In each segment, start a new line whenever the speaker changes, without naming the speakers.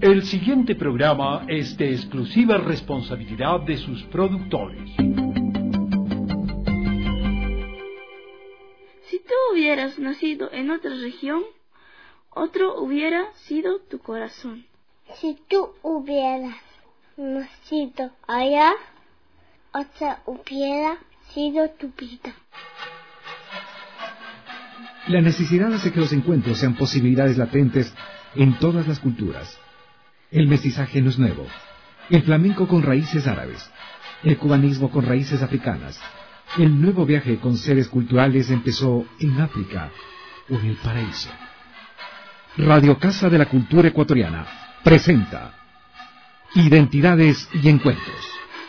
El siguiente programa es de exclusiva responsabilidad de sus productores.
Si tú hubieras nacido en otra región, otro hubiera sido tu corazón.
Si tú hubieras nacido allá, otra hubiera sido tu vida.
La necesidad hace que los encuentros sean posibilidades latentes en todas las culturas. El mestizaje no es nuevo. El flamenco con raíces árabes. El cubanismo con raíces africanas. El nuevo viaje con seres culturales empezó en África o en el paraíso. Radio Casa de la Cultura Ecuatoriana presenta Identidades y Encuentros.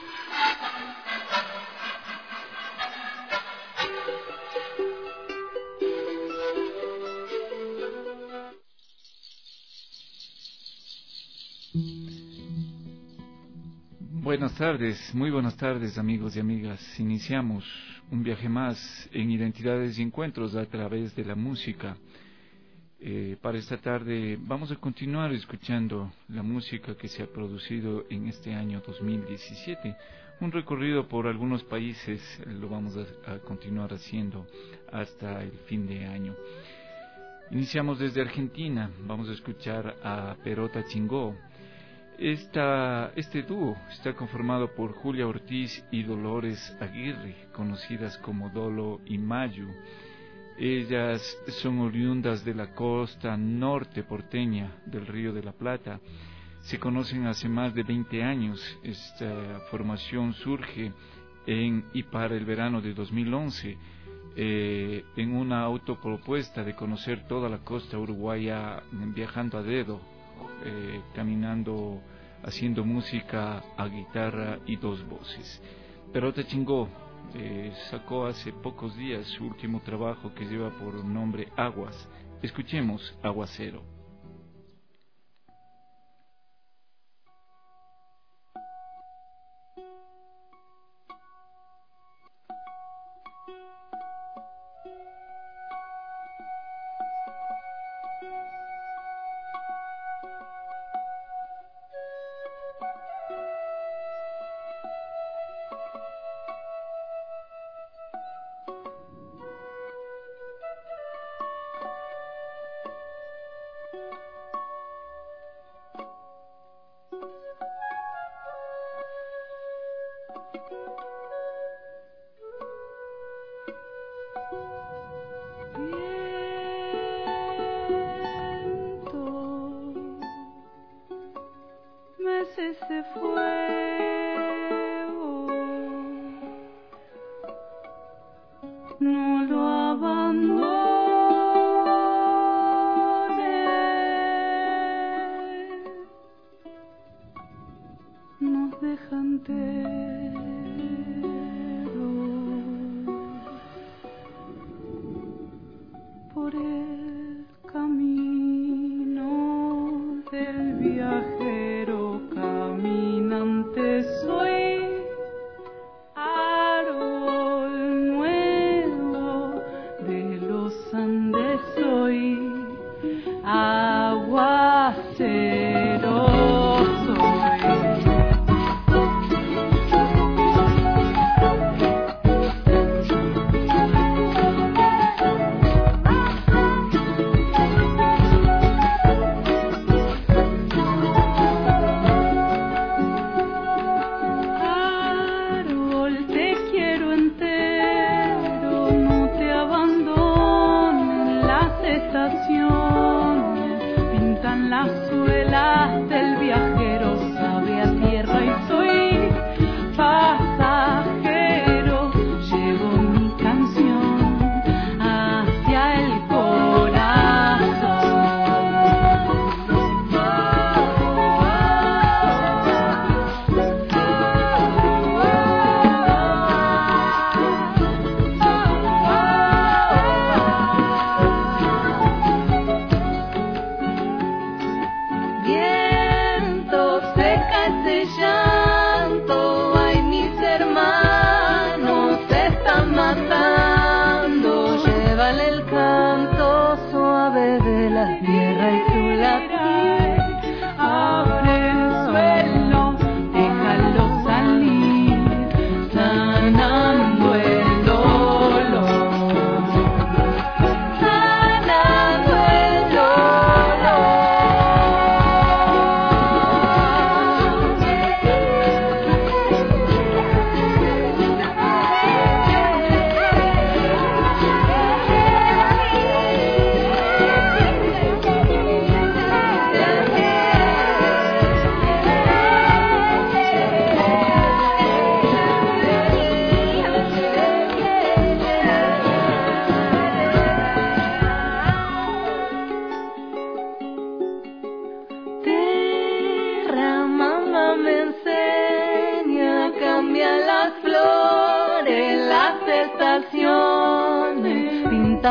Buenas tardes, muy buenas tardes amigos y amigas. Iniciamos un viaje más en Identidades y Encuentros a través de la música. Para esta tarde vamos a continuar escuchando la música que se ha producido en este año 2017. Un recorrido por algunos países lo vamos a continuar haciendo hasta el fin de año. Iniciamos desde Argentina, vamos a escuchar a Perota Chingó. Este dúo está conformado por Julia Ortiz y Dolores Aguirre, conocidas como Dolo y Mayu. Ellas son oriundas de la costa norte porteña del Río de la Plata. Se conocen hace más de 20 años. Esta formación surge en y para el verano de 2011 en una autopropuesta de conocer toda la costa uruguaya viajando a dedo, caminando, haciendo música a guitarra y dos voces. Perota Chingó sacó hace pocos días su último trabajo que lleva por nombre Aguas. Escuchemos Aguacero.
Se fue, no lo abandones, nos dejan enteros por el camino del viajero. Caminante soy, árbol nuevo de los Andes soy, aguacero soy. Pintan las suelas del viajero, sabe a tierra y soy pasajero. Llevo mi canción hacia el tierra y tu latir.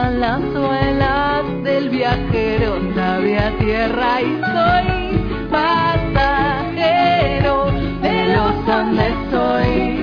pasan las suelas del viajero, sabe a tierra y soy pasajero de los Andes soy.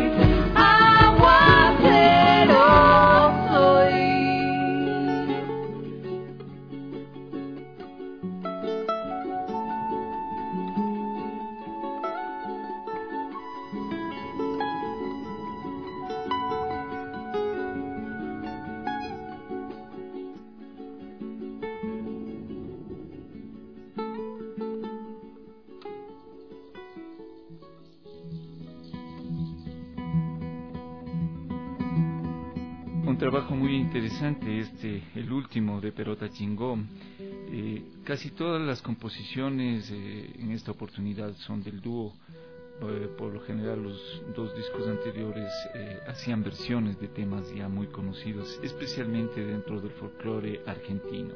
Un trabajo muy interesante el último de Perota Chingó. Casi todas las composiciones en esta oportunidad son del dúo. Por lo general los dos discos anteriores hacían versiones de temas ya muy conocidos, especialmente dentro del folclore argentino.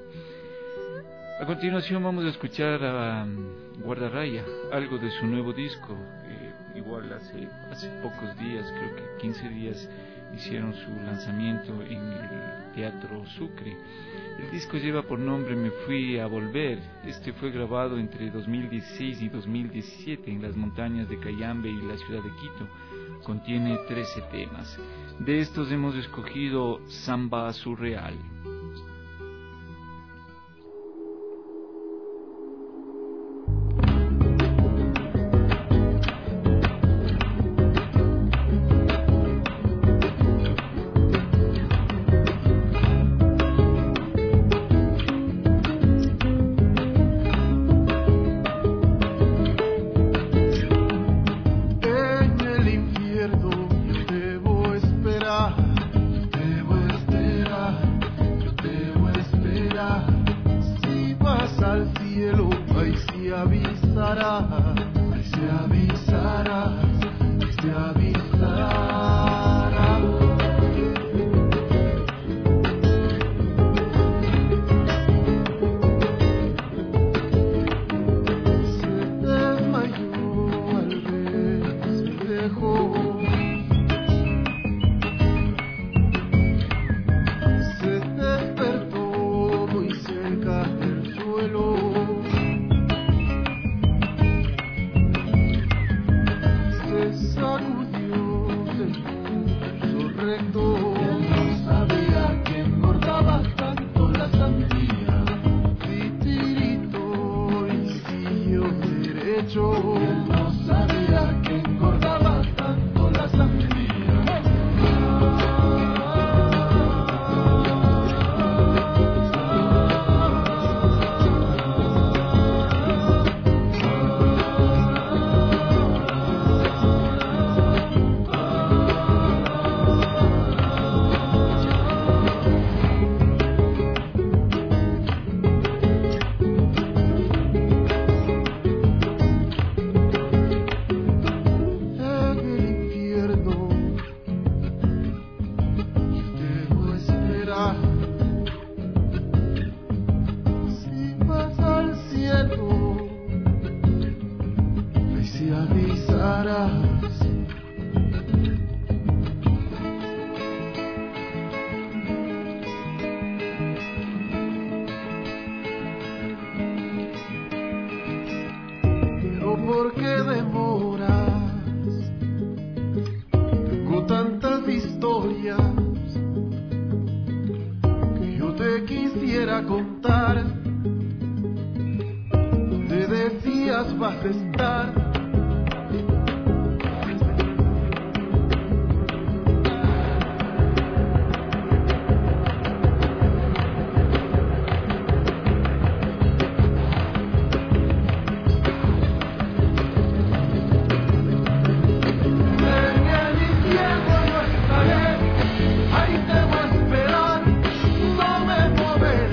A continuación vamos a escuchar a Guardarraya, algo de su nuevo disco. Igual hace pocos días, creo que 15 días, hicieron su lanzamiento en el Teatro Sucre. El disco lleva por nombre Me Fui a Volver. Este fue grabado entre 2016 y 2017 en las montañas de Cayambe y la ciudad de Quito. Contiene 13 temas. De estos hemos escogido Samba Surreal.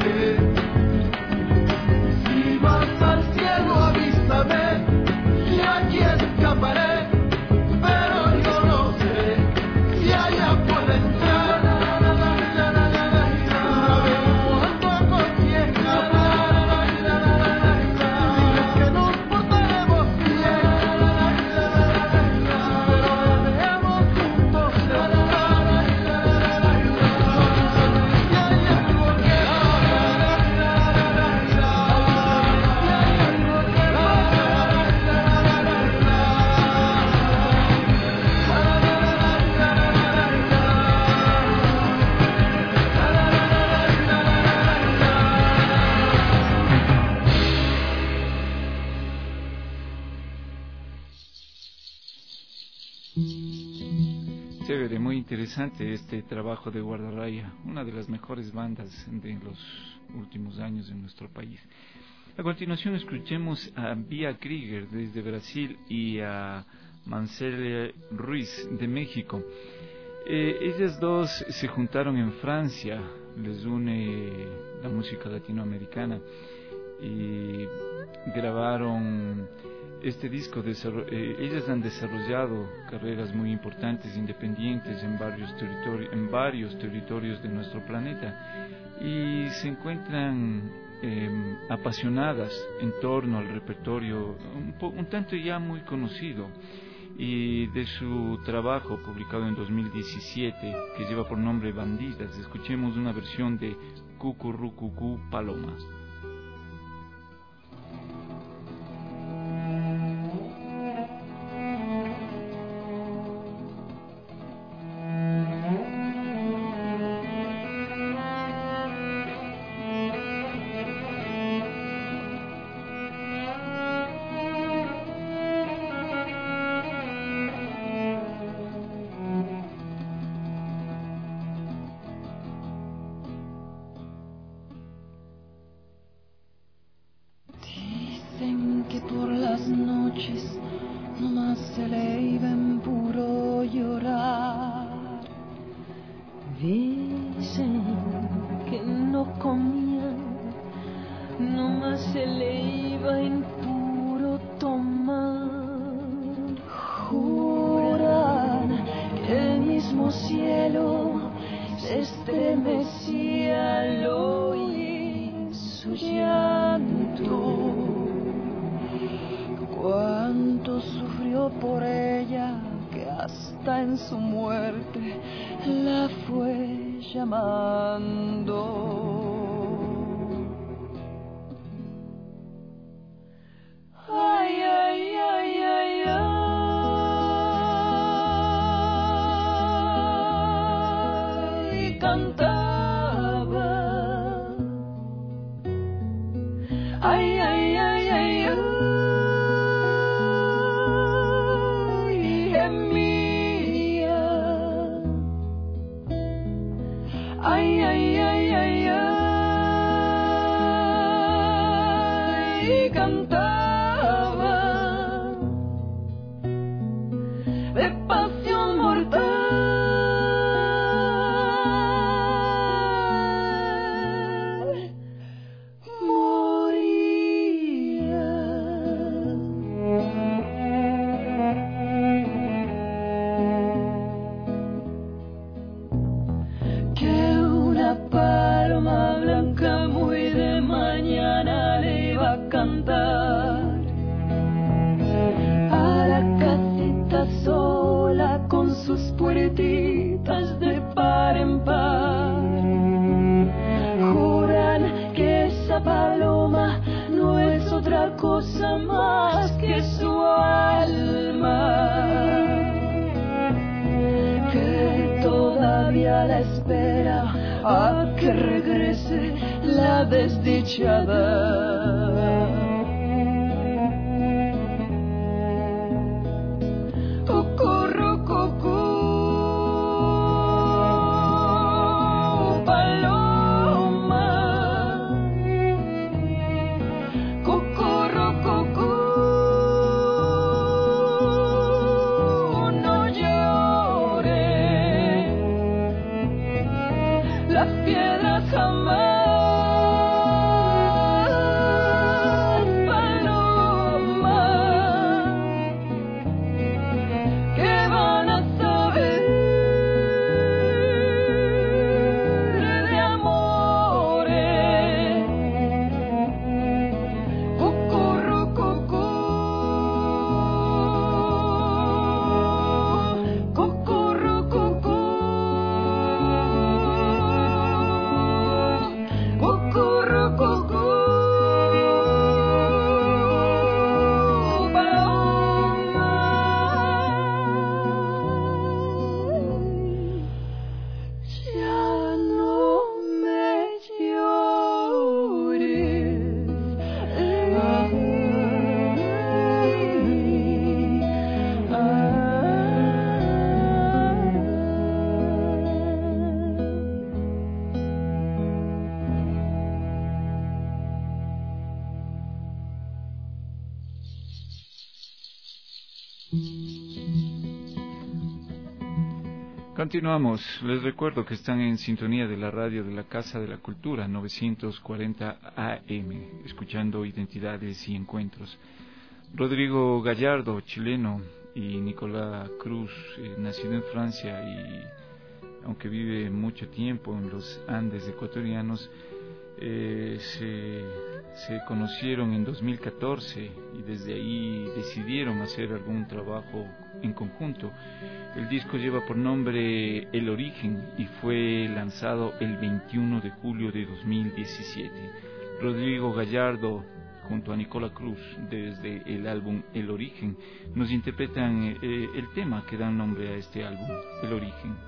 Si vas al cielo avísame,
Chévere, muy interesante este trabajo de Guardarraya, una de las mejores bandas de los últimos años en nuestro país. A continuación escuchemos a Bia Krieger desde Brasil y a Marcela Ruiz de México. Ellas dos se juntaron en Francia, les une la música latinoamericana y grabaron este disco. Ellas han desarrollado carreras muy importantes, independientes en varios territorios de nuestro planeta y se encuentran apasionadas en torno al repertorio un tanto ya muy conocido y de su trabajo publicado en 2017 que lleva por nombre Bandidas. Escuchemos una versión de Cucurrucucú Paloma.
Las piedras jamás
Continuamos. Les recuerdo que están en sintonía de la radio de la Casa de la Cultura 940 AM, escuchando Identidades y Encuentros. Rodrigo Gallardo, chileno, y Nicolás Cruz, nacido en Francia y aunque vive mucho tiempo en los Andes ecuatorianos, se conocieron en 2014 y desde ahí decidieron hacer algún trabajo en conjunto. El disco lleva por nombre El Origen y fue lanzado el 21 de julio de 2017. Rodrigo Gallardo junto a Nicolás Cruz desde el álbum El Origen nos interpretan el tema que da nombre a este álbum, El Origen.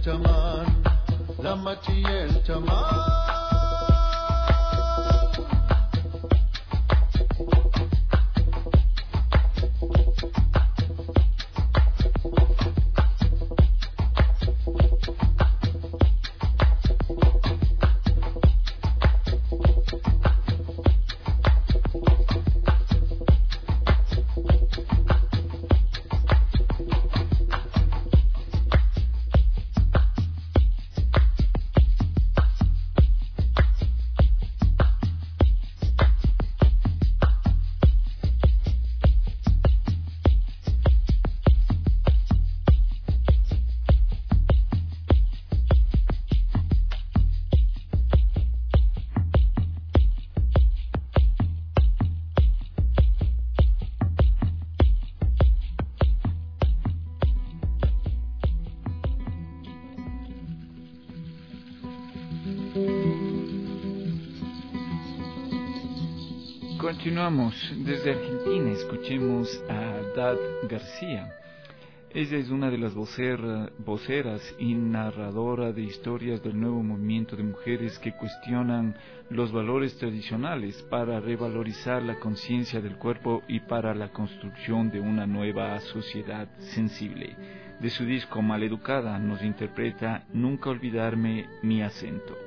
chamán, la machi y el chamán.
Continuamos desde Argentina, escuchemos a Dad García. Ella es una de las voceras y narradora de historias del nuevo movimiento de mujeres que cuestionan los valores tradicionales para revalorizar la conciencia del cuerpo y para la construcción de una nueva sociedad sensible. De su disco Maleducada nos interpreta Nunca olvidarme mi acento.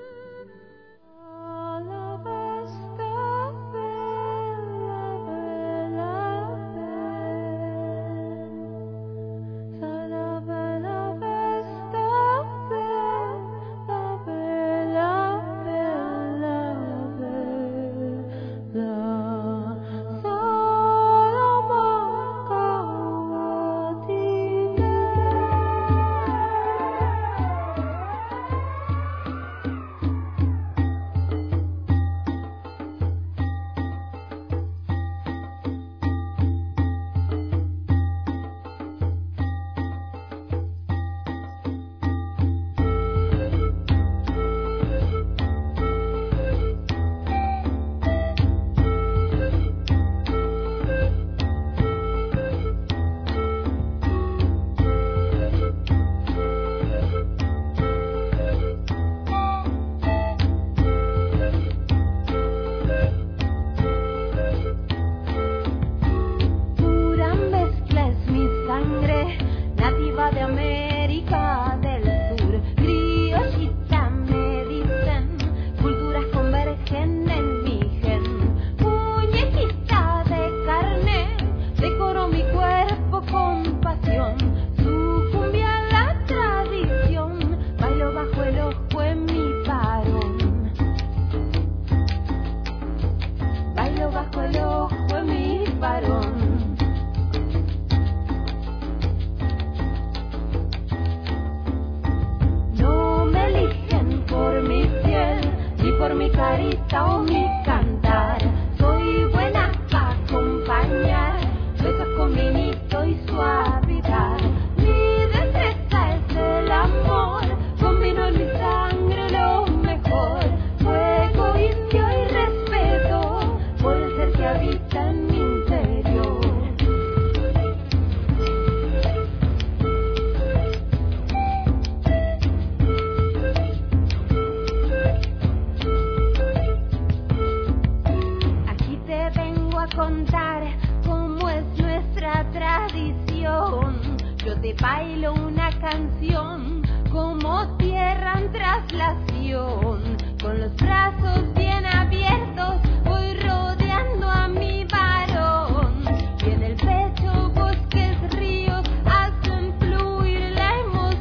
Bailo una canción como tierra en traslación, con los brazos bien abiertos voy rodeando a mi varón, y en el pecho bosques, ríos hacen fluir la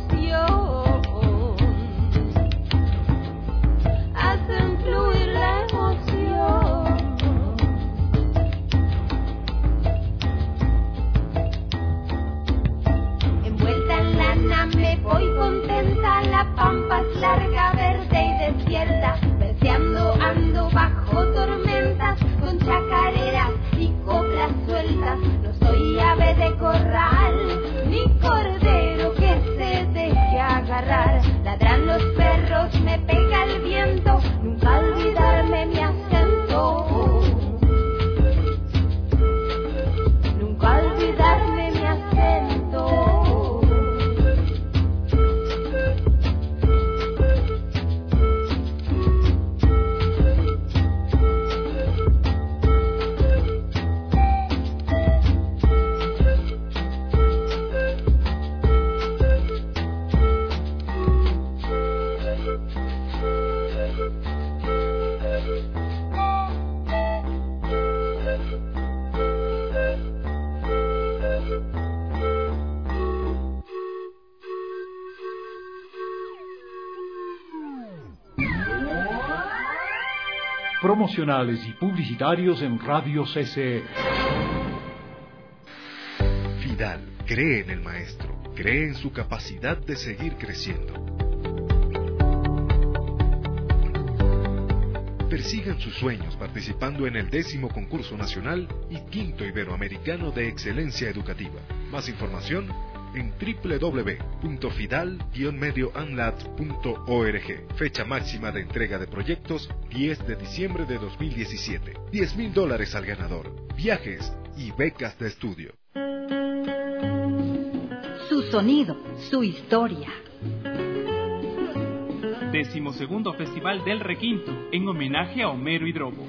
emoción, hacen fluir la emoción. Envuelta en lana me voy contenta, la pampa es larga, verde y desierta, verseando ando bajo tormenta.
promocionales y publicitarios en Radio CCE.
Fidal cree en el maestro, cree en su capacidad de seguir creciendo. Persigan sus sueños participando en el 10º concurso nacional y 5º iberoamericano de excelencia educativa. Más información en www.fidal-medioanlat.org. Fecha máxima de entrega de proyectos 10 de diciembre de 2017. $10,000 al ganador, viajes y becas de estudio.
Su sonido, su historia.
12º Festival del Requinto, en homenaje a Homero y Drobo.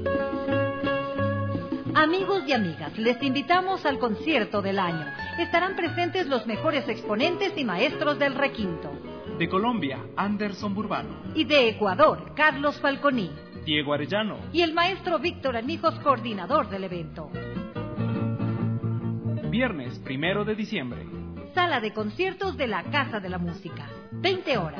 Amigos y amigas, les invitamos al concierto del año. Estarán presentes los mejores exponentes y maestros del requinto.
De Colombia, Anderson Burbano.
Y de Ecuador, Carlos Falconi.
Diego Arellano.
Y el maestro Víctor Armijos, coordinador del evento.
Viernes 1 de diciembre.
Sala de conciertos de la Casa de la Música. 20 horas.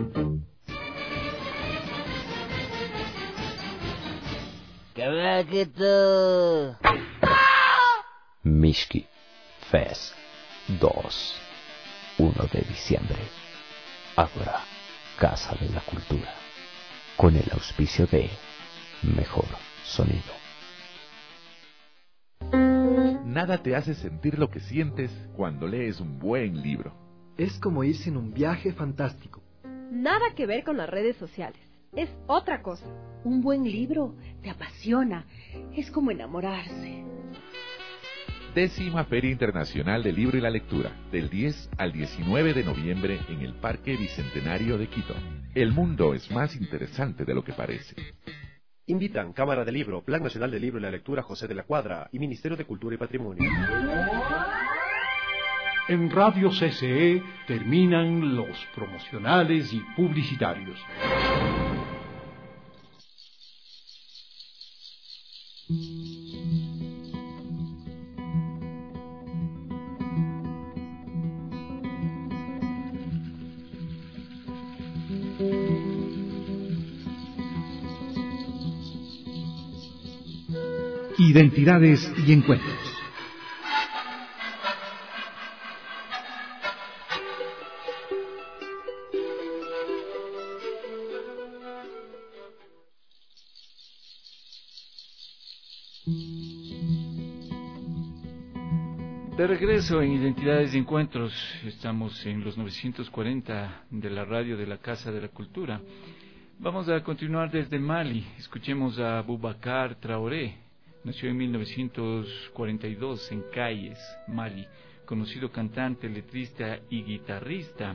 Mishki Fest 2, 1 de diciembre. Ágora, Casa de la Cultura, con el auspicio de Mejor Sonido.
Nada te hace sentir lo que sientes cuando lees un buen libro.
Es como irse en un viaje fantástico.
Nada que ver con las redes sociales. Es otra cosa.
Un buen libro te apasiona. Es como enamorarse.
10ª Feria Internacional del Libro y la Lectura, del 10 al 19 de noviembre en el Parque Bicentenario de Quito. El mundo es más interesante de lo que parece.
Invitan Cámara del Libro, Plan Nacional del Libro y la Lectura José de la Cuadra y Ministerio de Cultura y Patrimonio.
En Radio CCE terminan los promocionales y publicitarios.
Identidades y encuentros.
De regreso en Identidades y Encuentros, estamos en los 940 de la radio de la Casa de la Cultura. Vamos a continuar desde Mali. Escuchemos a Boubacar Traoré. Nació en 1942 en Kayes, Mali, conocido cantante, letrista y guitarrista.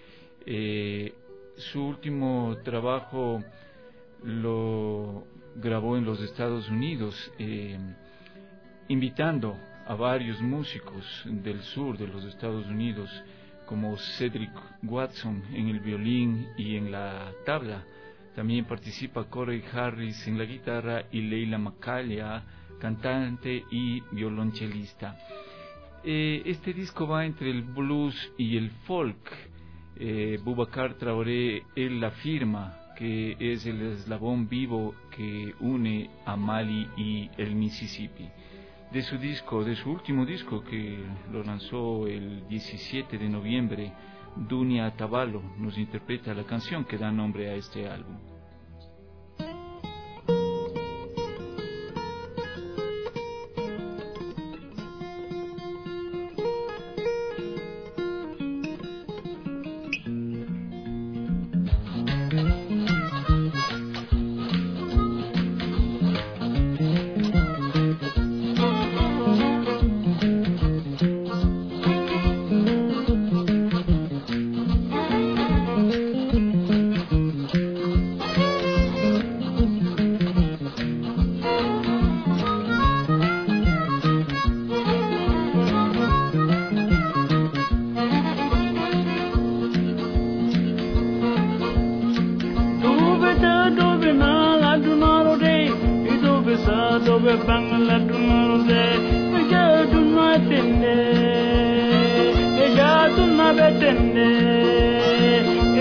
Su último trabajo lo grabó en los Estados Unidos, invitando a varios músicos del sur de los Estados Unidos, como Cedric Watson en el violín y en la tabla. También participa Corey Harris en la guitarra y Leila Macalia, cantante y violonchelista. Este disco va entre el blues y el folk. Boubacar Traoré, él afirma que es el eslabón vivo que une a Mali y el Mississippi. De su último disco, que lo lanzó el 17 de noviembre, Dunia Tabalo nos interpreta la canción que da nombre a este álbum.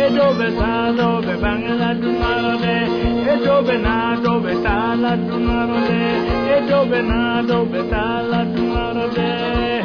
dove sta dove bangala dunarode e dove na dove sta la dunarode e dove na dove sta la dunarode.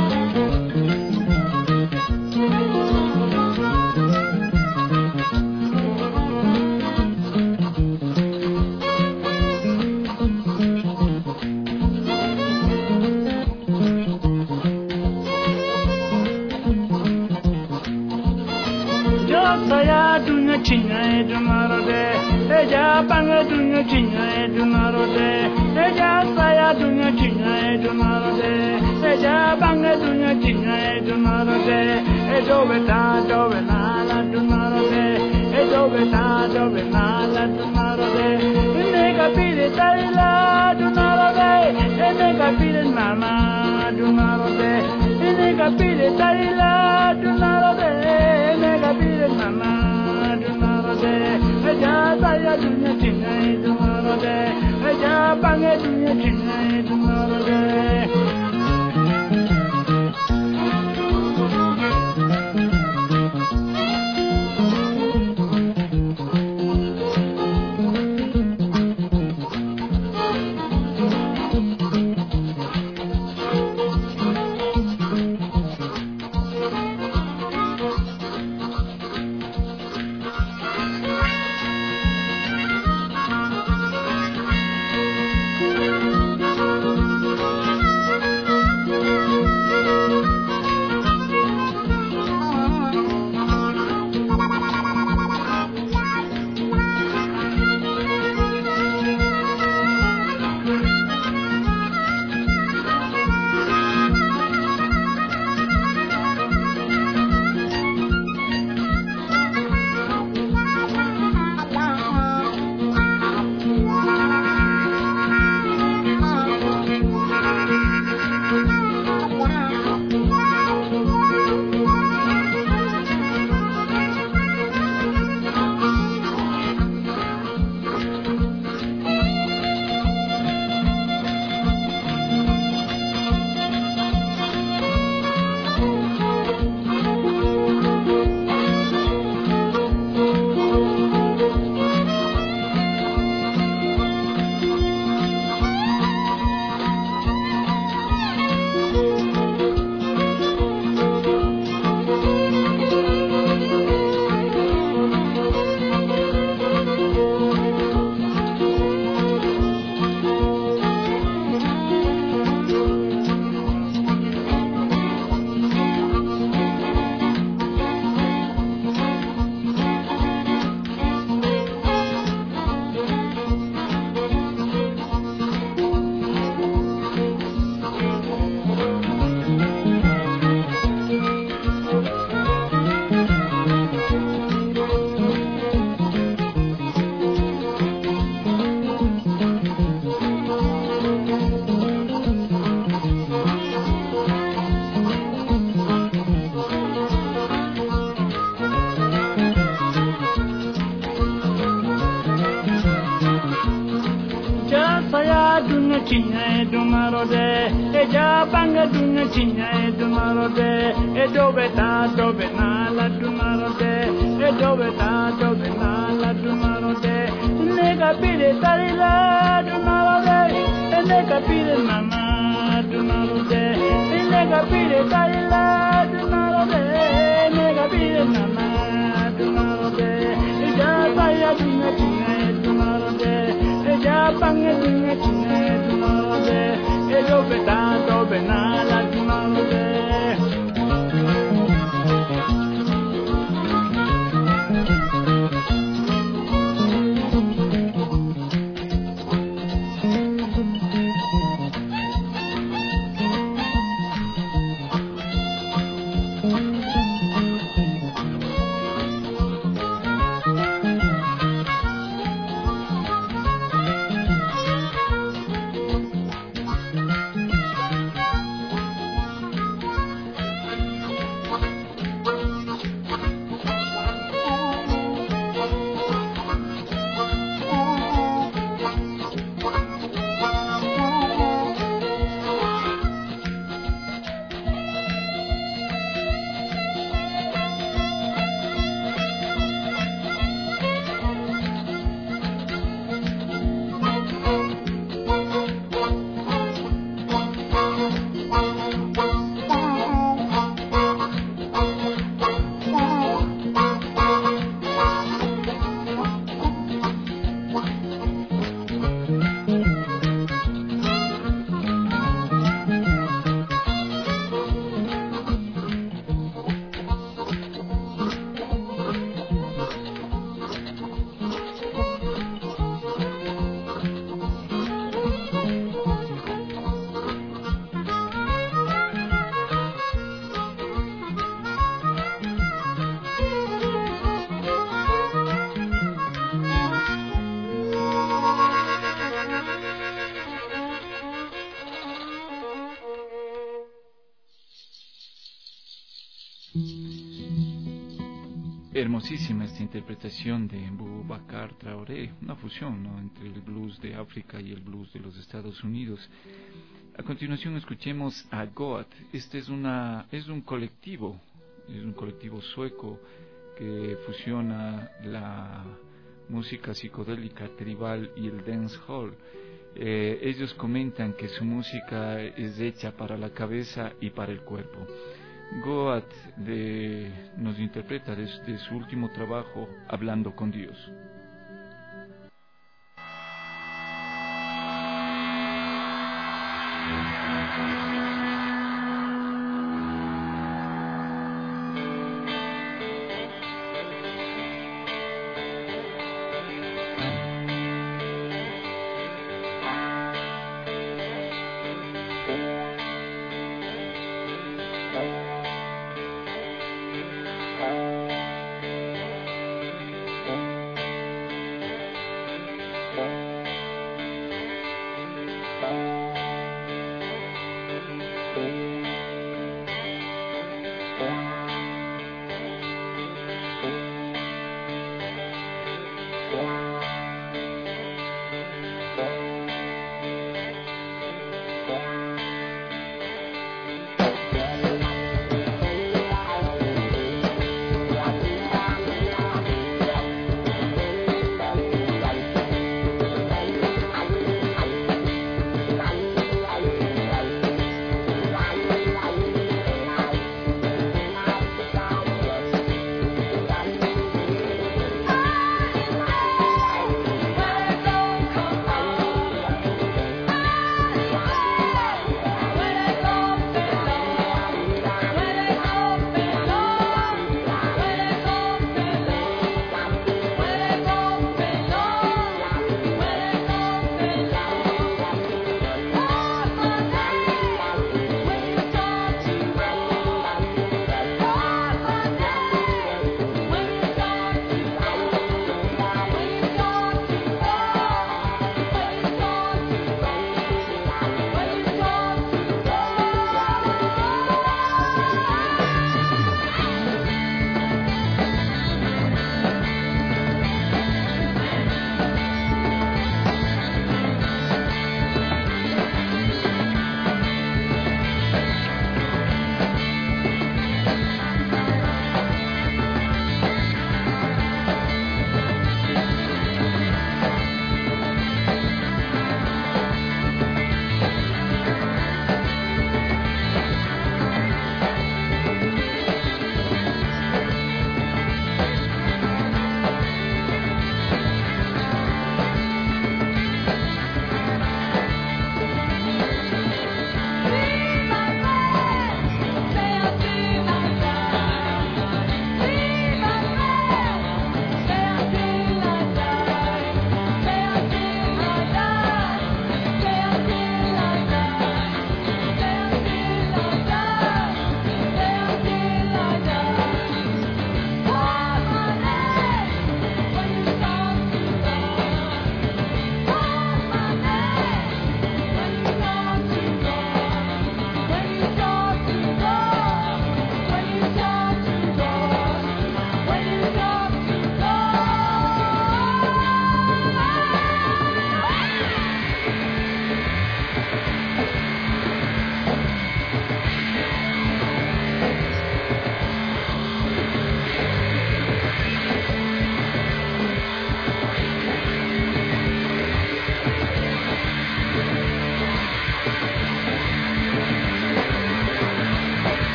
Saya dunya chinya dunarode eja banga dunya chinya dunarode eja saya dunya chinya dunarode eja banga dunya chinya dunarode ejo beta dove nala dunarode ejo beta dove nala dunarode ne capire taila dunarode ne capire mama dunarode ne capire taila dunarode ne capire mama dunarode eja saya dunya chinya dunarode eja banga dunya chinya dunarode. chinya dunarode eja banga dunya chinya dunarode e dove na la dunarode e dove na la dunarode ne capire tarila dunarode e ne capire mama dunarode e ne capire tarila dunarode ne capire mama dunarode eja saya dunya chinya dunarode eja banga dunya chinya dunarode e dove na la dunarode.
Hermosísima esta interpretación de Boubacar Traoré, una fusión, ¿no?, entre el blues de África y el blues de los Estados Unidos. A continuación escuchemos a Goat. Este es un colectivo, sueco que fusiona la música psicodélica tribal y el dancehall. Ellos comentan que su música es hecha para la cabeza y para el cuerpo. Goat nos interpreta desde su último trabajo, Hablando con Dios.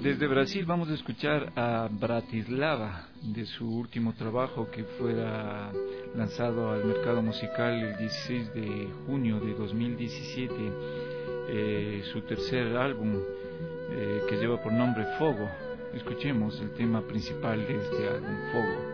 Desde Brasil vamos a escuchar a Bratislava, de su último trabajo que fuera lanzado al mercado musical el 16 de junio de 2017, su tercer álbum que lleva por nombre Fogo. Escuchemos el tema principal de este álbum, Fogo.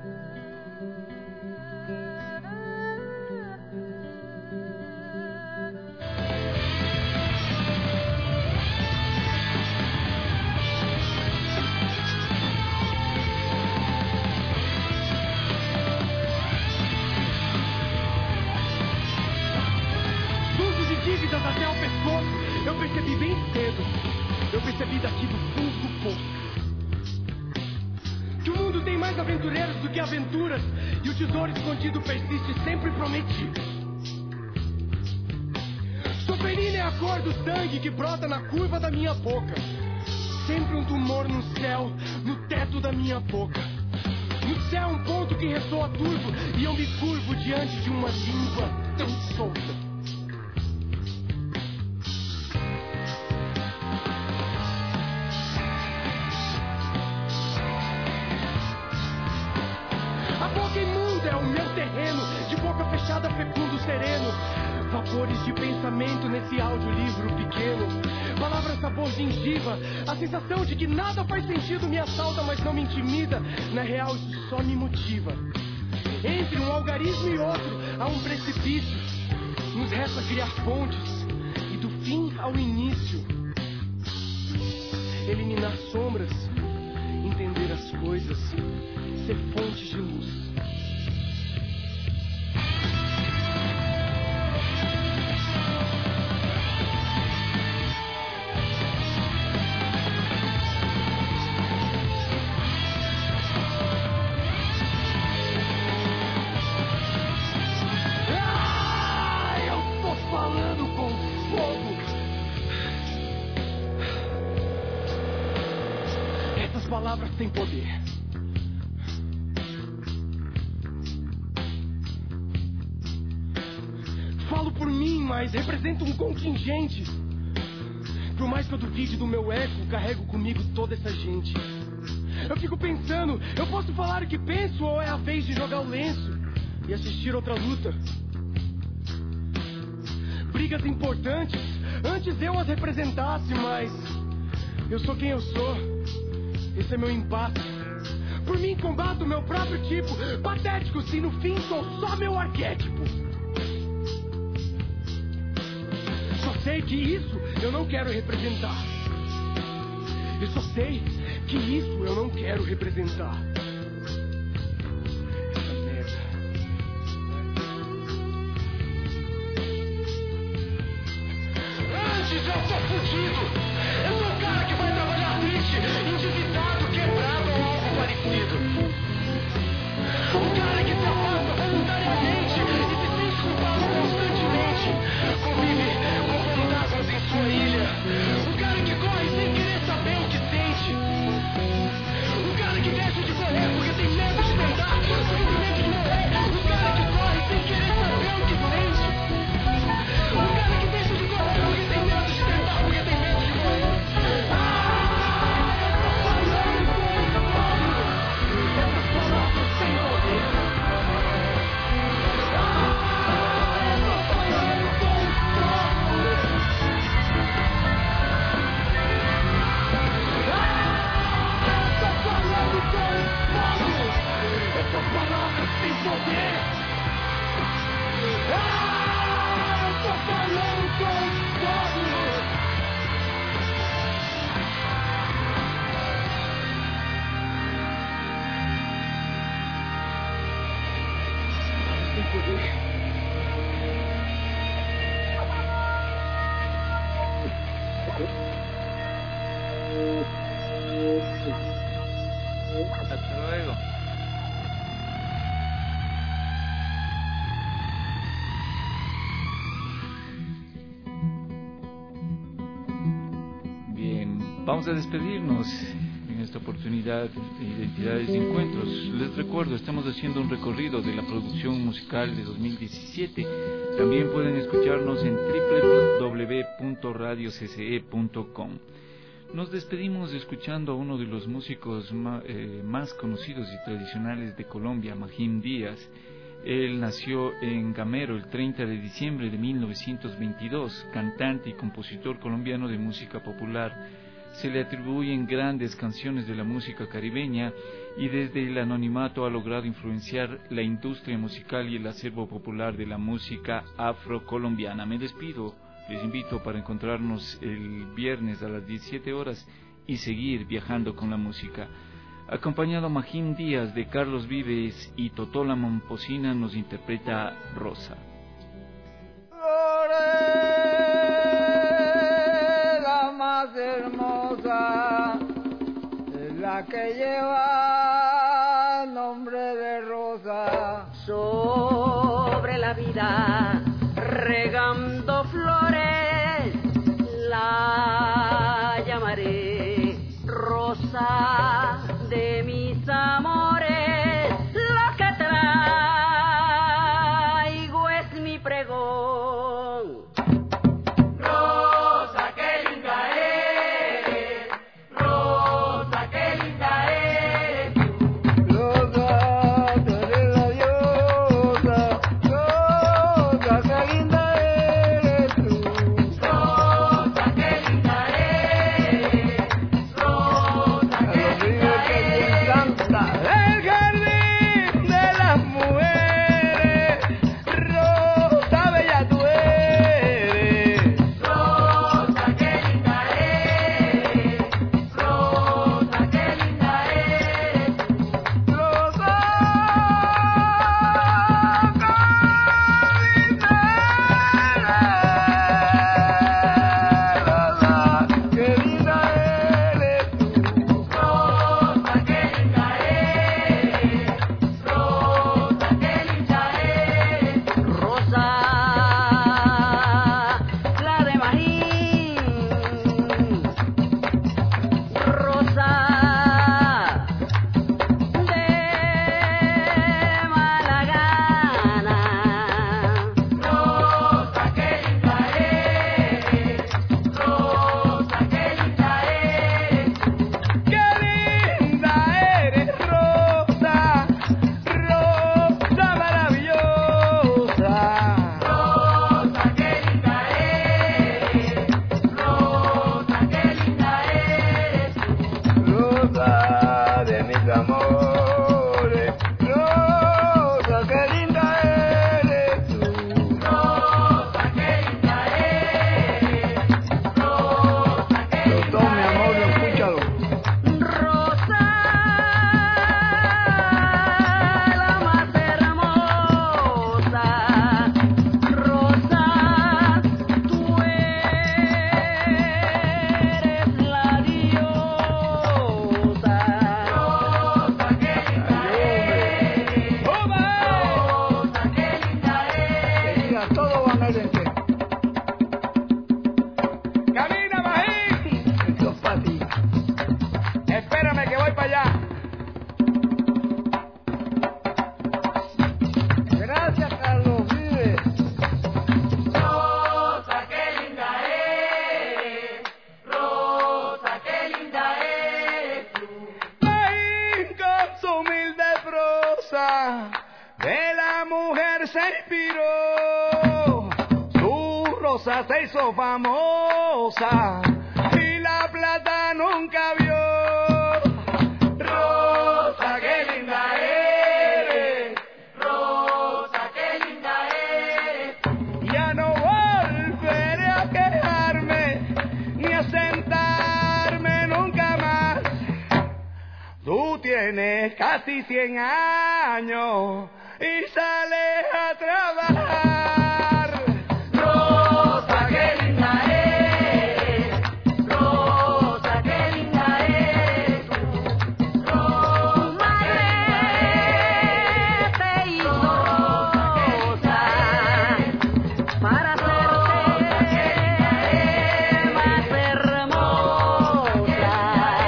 Até o pescoço, eu percebi bem cedo. Eu percebi daqui do fundo do poço que o mundo tem mais aventureiros do que aventuras, e o tesouro escondido persiste sempre prometido. Soferina é a cor do sangue que brota na curva da minha boca. Sempre um tumor no céu, no teto da minha boca. No céu um ponto que ressoa turvo, e eu me curvo diante de uma língua tão solta. É o meu terreno, de boca fechada, fecundo, sereno. Vapores de pensamento nesse audiolivro pequeno. Palavras sabor gengiva. A sensação de que nada faz sentido me assalta, mas não me intimida. Na real, isso só me motiva. Entre um algarismo e outro, há um precipício. Nos resta criar pontes, e do fim ao início, eliminar sombras, entender as coisas, ser fontes de luz. Palavras têm poder. Falo por mim, mas represento um contingente. Por mais que eu duvide do meu eco, carrego comigo toda essa gente. Eu fico pensando, eu posso falar o que penso, ou é a vez de jogar o lenço e assistir outra luta? Brigas importantes, antes eu as representasse, mas eu sou quem eu sou. Esse é meu impasse. Por mim combato meu próprio tipo. Patético se no fim sou só meu arquétipo. Só sei que isso eu não quero representar. Eu só sei que isso eu não quero representar. Essa merda. Antes eu sou fudido. Eu sou o cara que vai trabalhar triste, endividado, quebrado ou algo parecido. O cara que se afasta voluntariamente e se sente culpado constantemente. Convive com fantasmas em sua ilha. O cara que corre sem querer saber o que sente. O cara que deixa de correr porque tem medo de tentar, simplesmente de morrer. O cara que corre sem querer saber o que sente. O cara que deixa de correr porque tem medo de tentar, porque tem medo de morrer. Essas palavras têm poder. Eu tô falando com fogo. Tem poder.
Hasta luego. Bien, vamos a despedirnos en esta oportunidad de Identidades y Encuentros. Les recuerdo, estamos haciendo un recorrido de la producción musical de 2017. También pueden escucharnos en www.radiocce.com. Nos despedimos escuchando a uno de los músicos más conocidos y tradicionales de Colombia, Magín Díaz. Él nació en Gamero el 30 de diciembre de 1922, cantante y compositor colombiano de música popular. Se le atribuyen grandes canciones de la música caribeña y desde el anonimato ha logrado influenciar la industria musical y el acervo popular de la música afrocolombiana. Me despido, les invito para encontrarnos el viernes a las 17 horas y seguir viajando con la música. Acompañado a Magín Díaz de Carlos Vives y Totola Momposina nos interpreta Rosa.
La más hermosa es la que lleva nombre de rosa.
Sobre la vida regando flores, la llamaré rosa de mis amores. Lo que traigo es mi pregón. Rosa, qué linda eres. Rosa, qué linda eres.
Rosa, tú eres la diosa. Rosa, qué linda eres tú.
Rosa, qué linda eres. Rosa, qué linda eres.
El jardín de las mujeres, rosa bella tú eres.
Rosa, qué linda eres. Rosa, qué linda eres.
Rosa, qué linda eres tú.
Rosa, qué linda eres. Rosa, qué linda eres. Rosa, la de Magín. Rosa de mala gana. Rosa, qué linda eres. Rosa, qué linda eres.
Qué linda eres, Rosa, Rosa maravillosa.
Rosa, qué linda eres. Rosa, qué linda eres.
Rosa de mis amores, Rosa, qué linda eres tú.
Rosa, qué linda eres. Rosa, qué
Doctor, mi amor, escúchalo.
Rosa, la más hermosa. Rosa, tú eres la diosa. Rosa, qué linda eres. Rosa, qué linda eres.
Que diga todo guamerense. Camina, Magín. Esto es para ti. Espérame que voy para allá. Gracias, Carlos Vives.
Rosa, qué linda eres. Rosa, qué linda eres tú.
Magín con su humilde prosa de la mujer se inspiró. Su rosa se hizo famosa y la plata nunca vio. Rosa, qué linda eres.
Rosa, qué linda eres.
Ya no volveré a quejarme ni a sentarme nunca más. Tú tienes casi 100 años y sales a trabajar.
Rosa, qué linda eres. Rosa, qué linda eres. Tu madre te hizo rosa para hacerte más hermosa.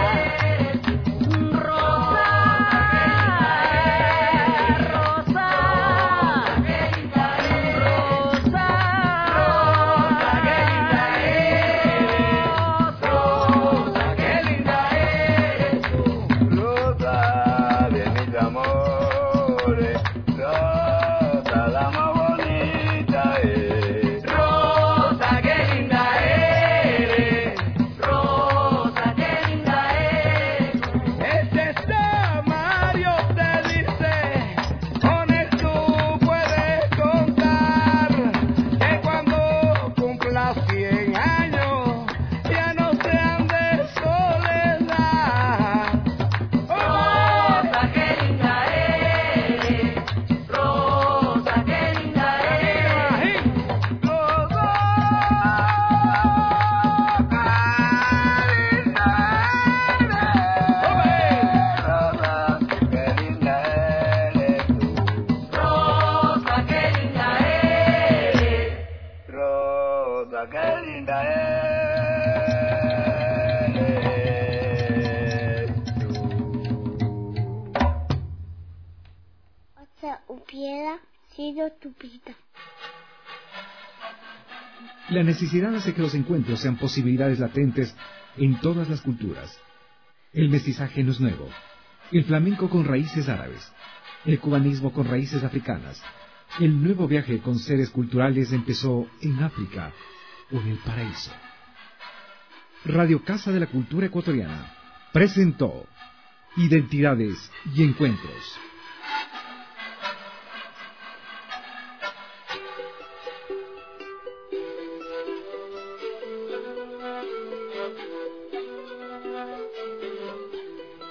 Rosa, Rosa,
hubiera sido tu vida.
La necesidad hace que los encuentros sean posibilidades latentes en todas las culturas. El mestizaje no es nuevo. El flamenco con raíces árabes. El cubanismo con raíces africanas. El nuevo viaje con seres culturales empezó en África o en el paraíso. Radio Casa de la Cultura Ecuatoriana presentó Identidades y Encuentros.